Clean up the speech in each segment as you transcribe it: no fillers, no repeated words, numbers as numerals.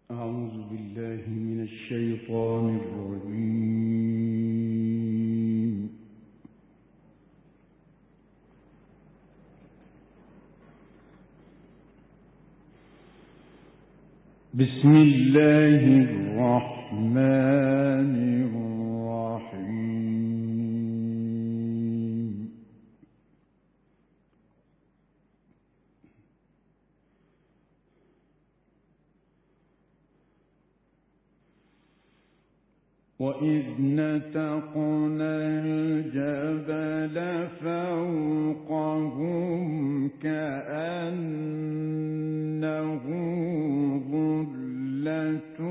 أعوذ بالله من الشيطان الرجيم. بسم الله الرحمن الرحيم. وإذ نتقنا الجبل فوقهم كأنه ظلة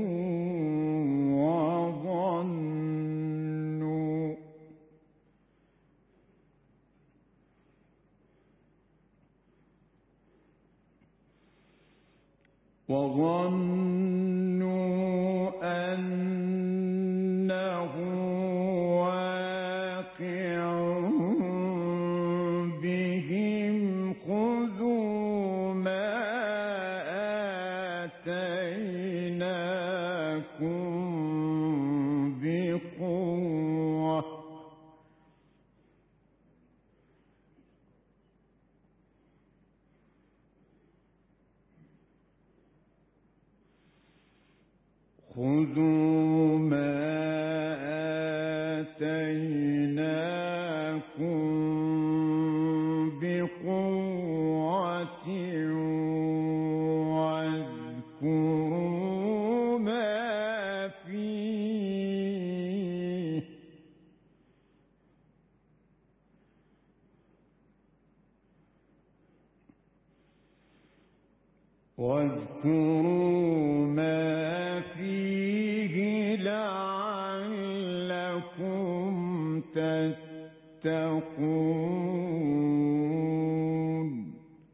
وظنوا أنه واقع بهم خذوا ما آتيناكم بقوة خذوا ما آتيناكم بقوة واذكروا ما فيه لعلكم تتقون.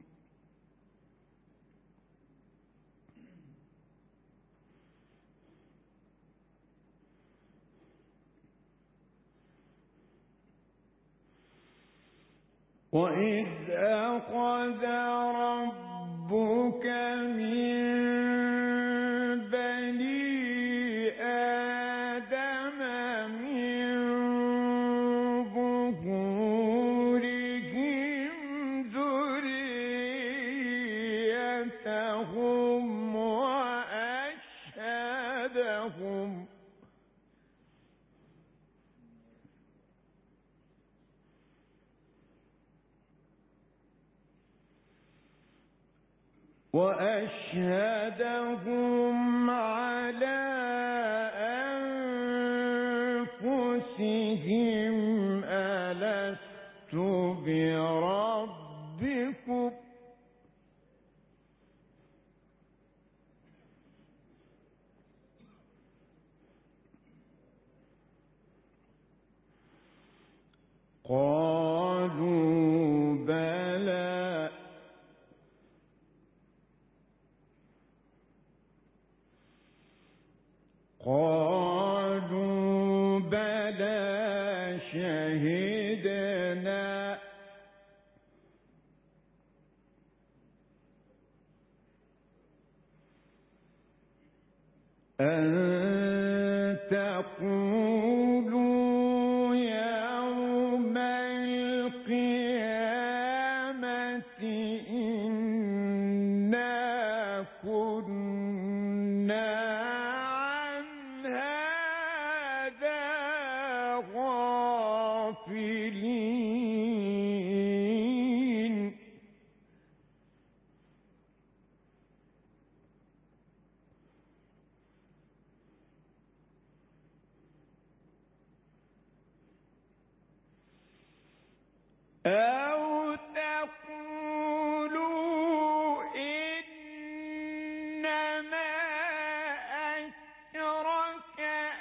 وإذ أخذ ربك من وأشهدهم على أنفسهم ألست بربكم قالوا بلى شهدنا أن تقولوا يوم القيامة إنا كنا عن هذا غافلين. أو تقولوا إنما أشرك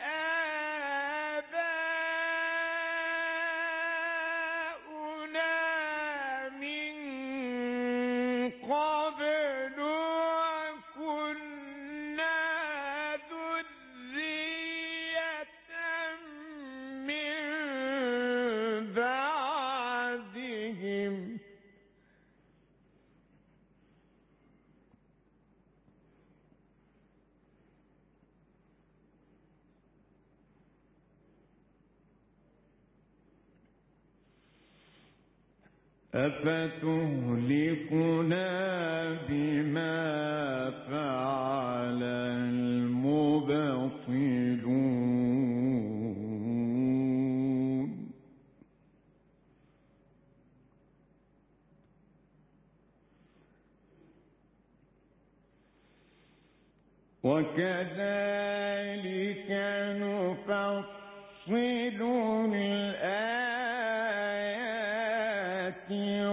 آباؤنا من قبل وكنا ذرية من بعدهم أفتهلكنا بما فعل المبطلون وكذلك نفصل الآيات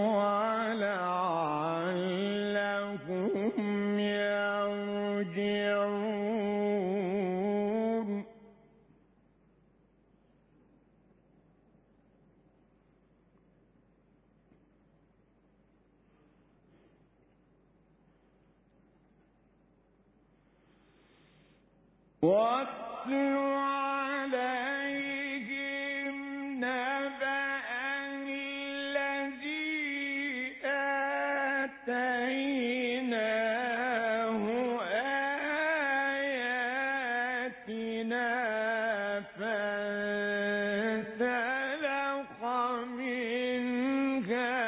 ولعلهم يرجعون واتل عليهم نبأ الذي آتيناه آياتنا فانسلخ منها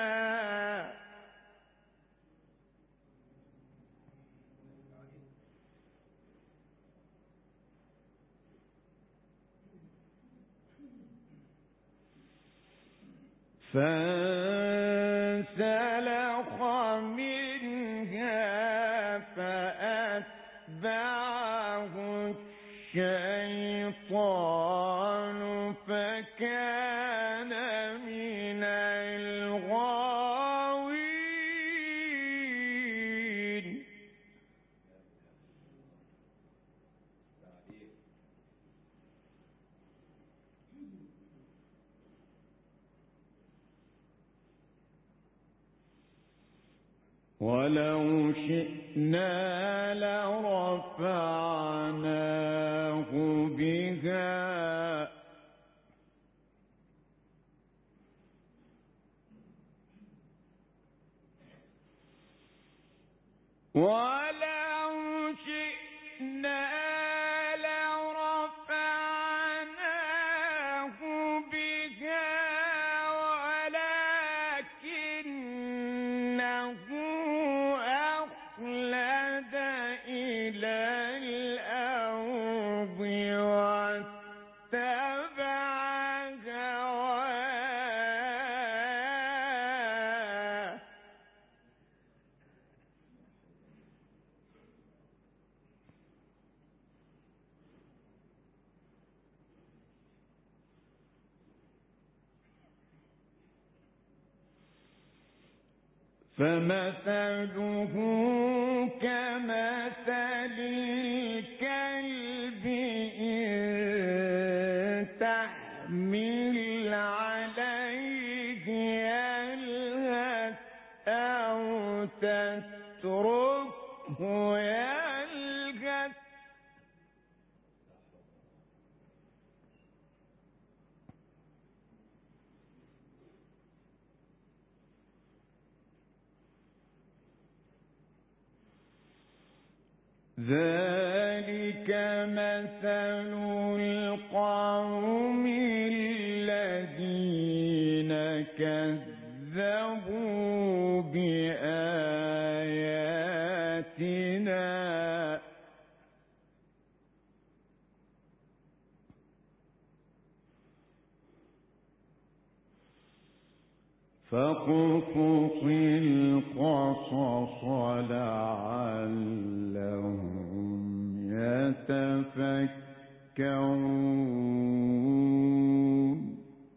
فأتبعه الشيطان فكان من الغاوين ولو شئنا لرفعناه بها ولو شئنا لرفعناه بها ولكنه أخلد إلى الأرض واتبع هواه فمثله كمثل الكلب إن تحمل عليه يلهث أو تتركه يلهث ذلك مثل القوم الذين كذبوا بآياتنا فاقصص القصص لعلهم يتفكرون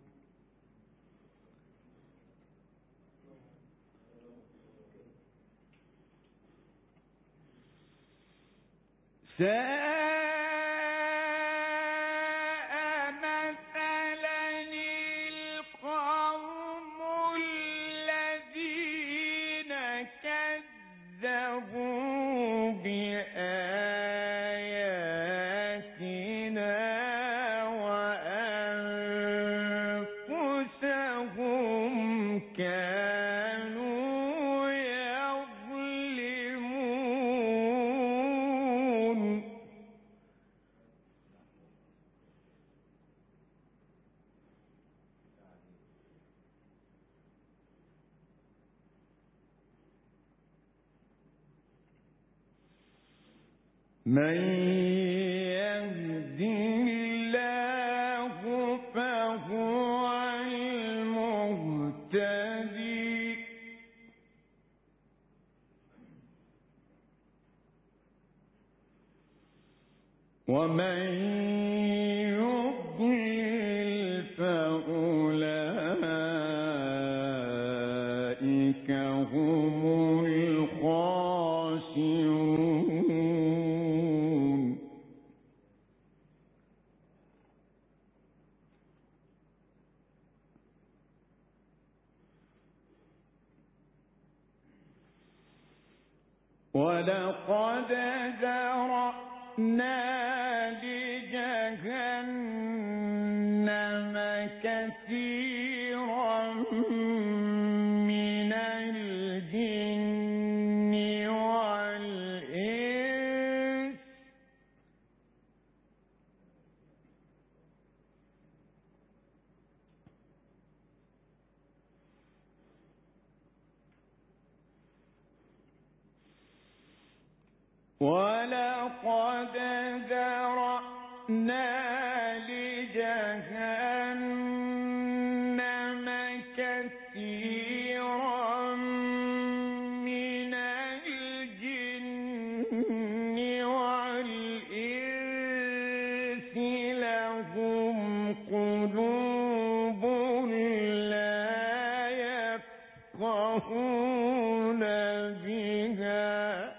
كذبوا بآياتنا وأنفسهم كانوا يظلمون من يهد الله فهو المهتدي ومن يضلل فأولئك هم الخاسرون ولقد ذرأنا لجهنم كثيرا من الجن والإنس ولقد ذرأنا لجهنم كثيرا من الجن والإنس لهم قلوب لا يفقهون بها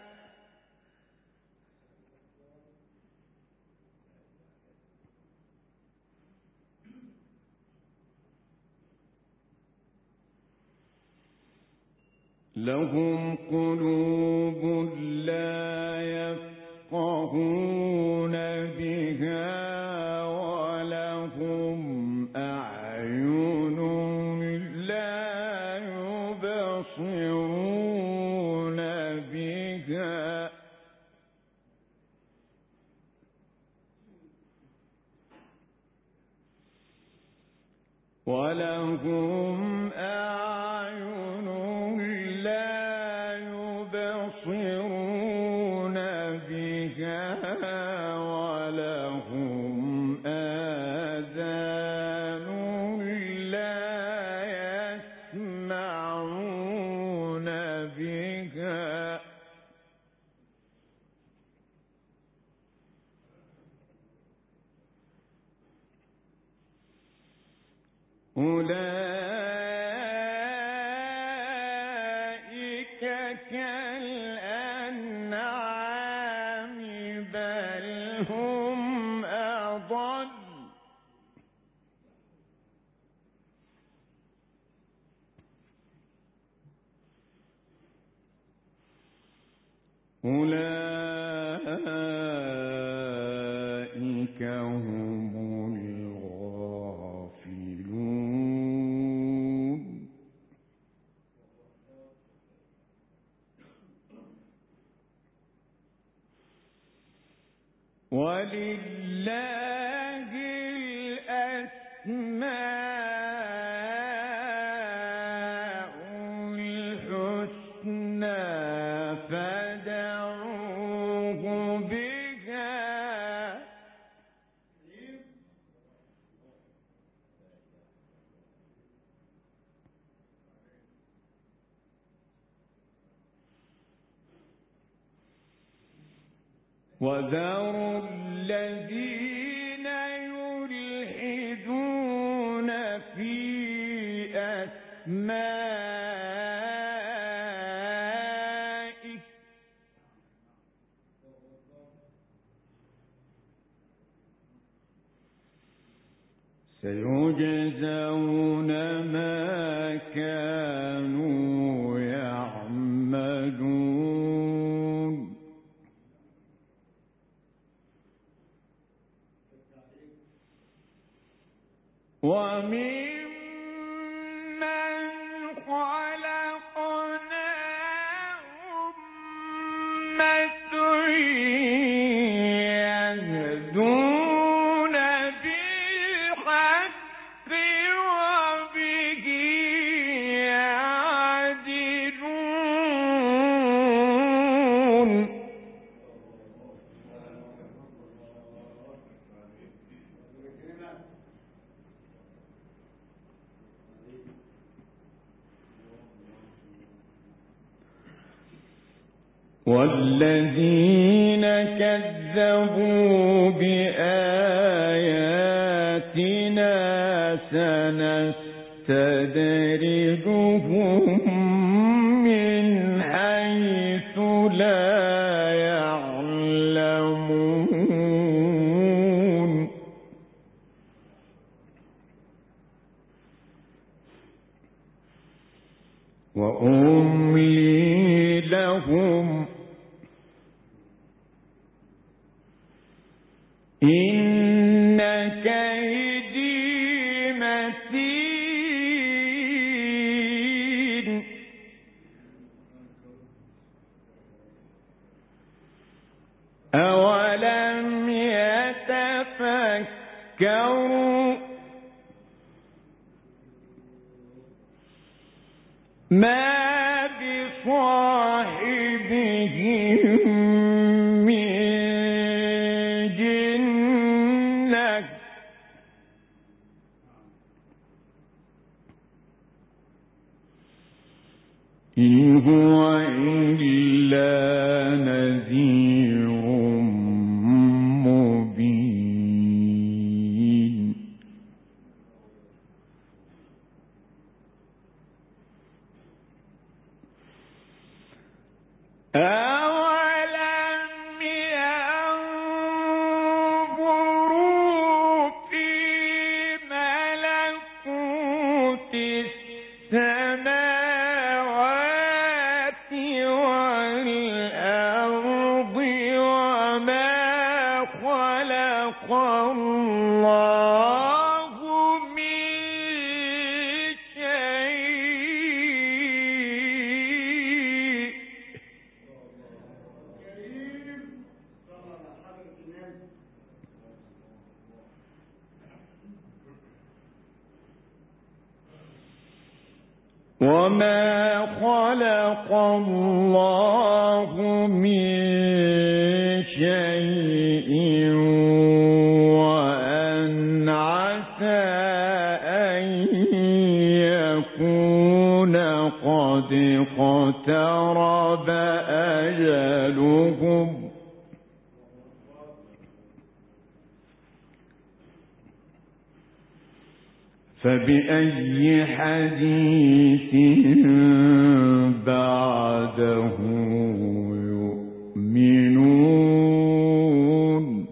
لهم قلوب لا يفقهون بها ولهم أعين لا يبصرون بها ولهم أعين لا يبصرون بها ولهم آذان لا يسمعون بها أولئك كالأنعام بل هم أضل أولئك هم الغافلون ولله الأسماء الحسنى فادعوه بها وذروا الذين يلحدون في أسمائه سيجزون ما كانوا يعملون وممن خلقنا أمة يهدون بالحق وبه يعدلون والذين كذبوا بآياتنا سنستدرجهم من حيث لا يعلمون وأملي لهم إن كيدي متين أولم يتفكروا ما بصاحبهم من جنة إن هو إلا نذير مبين أولم ينظروا في ملكوت السماوات والأرض وما خلق الله من شيء وما خلق الله من شيء وأن عسى أن يكون قد اقترب أجلهم فبأي حديث بعده يؤمنون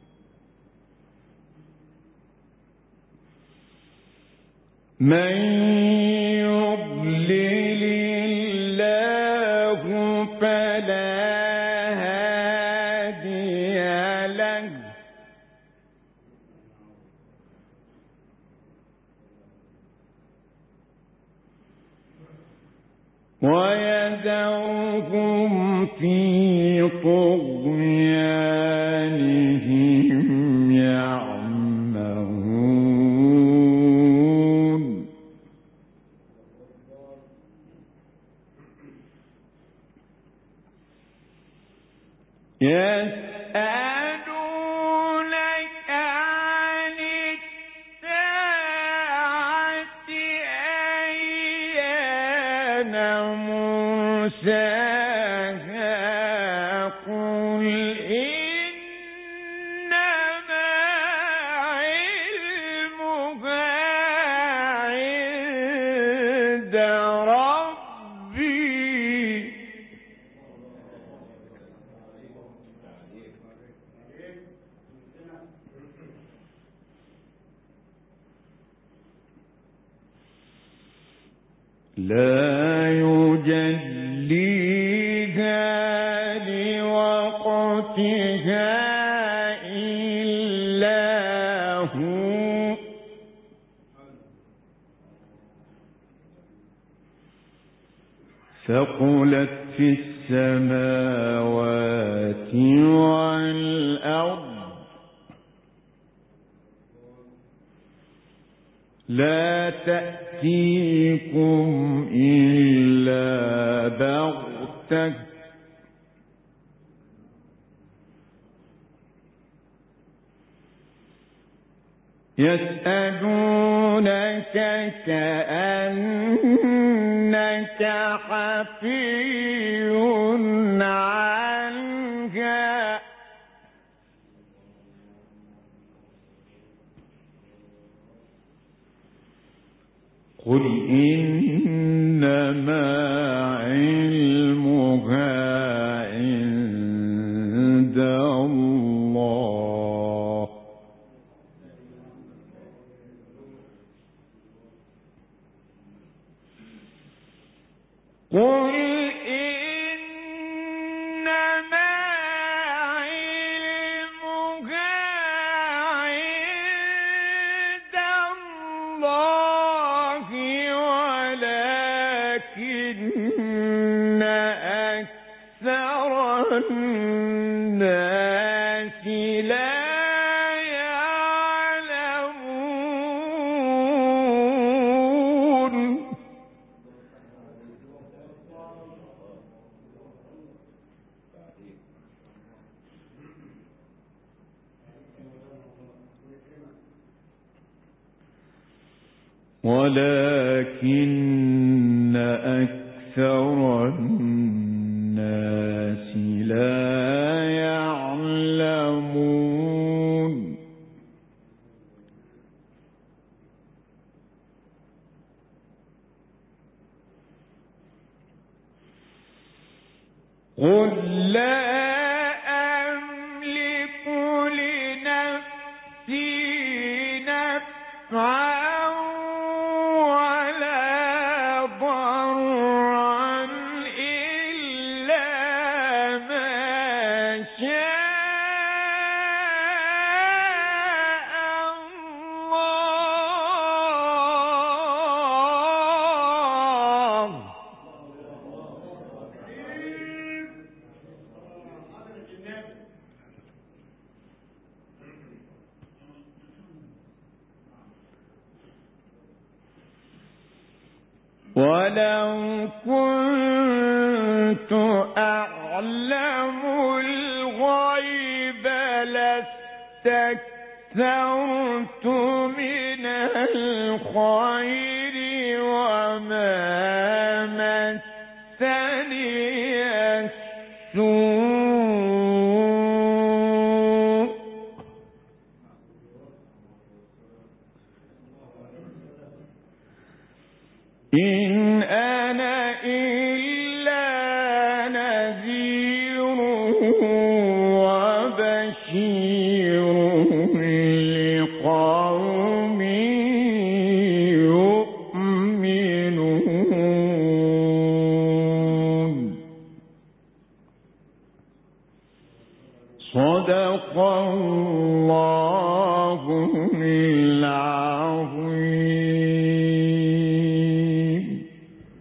من يضلل الله فلا هادي له ويذرهم في طغيانهم يعمهون يسألونك عن الساعة أيان مرساها قل إنما علمها عند ربي لا يجليها لوقتها إلا هو ثقلت في السماوات والأرض لا تأتيكم إلا بغتة يسألونك كأنك حفي عنها قل إنما علمها عند الله قل إنما علمها عند الله ولكن أكثر الناس لا يعلمون ولكن أكثر الناس لا يعلمون قل لا أملك لنفسي نفعا ولو كنت أعلم الغيب لاستكثرت من الخير وما مسني السوء إن أنا إلا نذير وبشير لقوم يؤمنون صدق الله العظيم.